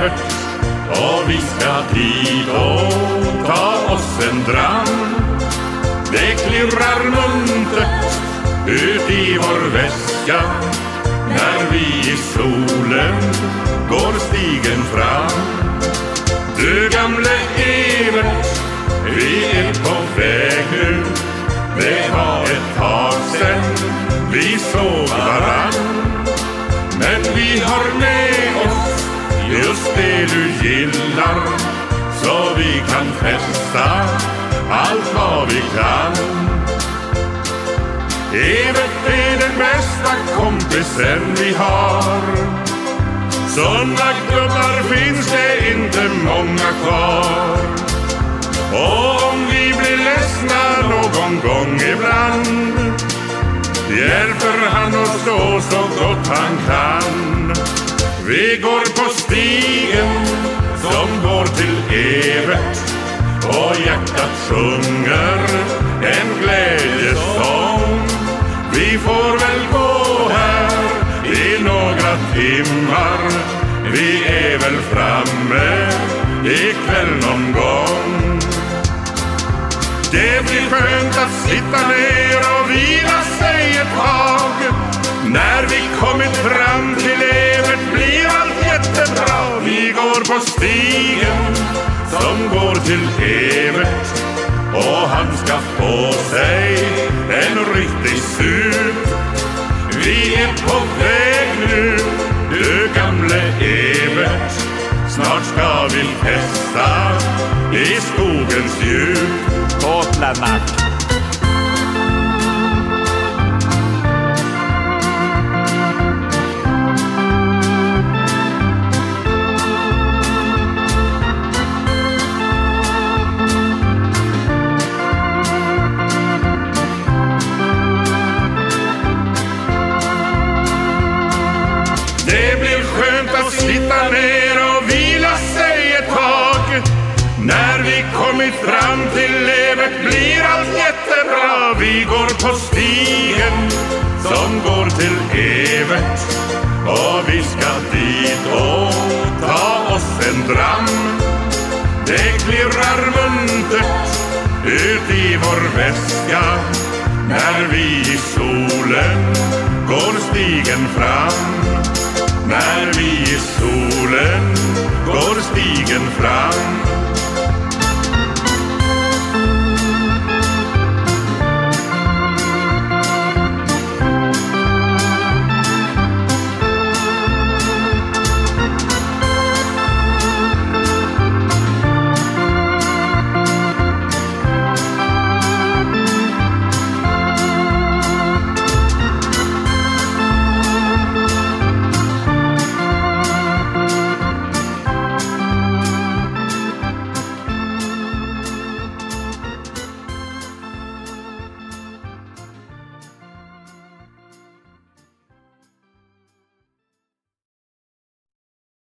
Evert, och vi ska dit och ta oss en dram. Det klirrar muntert ut i vår väska när vi i solen går stigen fram. Du gamle Evert, vi är på väg nu. Det var ett tag sen vi såg varann. Men vi har med oss just det du gillar, så vi kan festa allt vad vi kan. Evert är den bästa kompisen vi har. Såna gubbar finns det inte många kvar. Och om vi blir ledsna någon gång ibland, hjälper han oss då så gott han kan. Vi går på stigen som går till Evert, och hjärtat sjunger en glädjesång. Vi får väl gå här i några timmar. Vi är väl framme ikväll någon gång. Det blir skönt att sitta ner och vila sig ett tag. När vi kommit fram till Evert blir allt jättebra. Vi går på stigen som går till Evert, och han ska få sig en riktig sup. Vi är på väg nu, du gamle Evert. Snart ska vi festa i skogens djup. Båtlarna. Det blir skönt att sitta ner och vila sig ett tag. När vi kommit fram till Evert blir allt jättebra. Vi går på stigen som går till Evert, och vi ska dit och ta oss en dram. Det klirrar muntert ut i vår väska när vi i solen går stigen fram. När vi i solen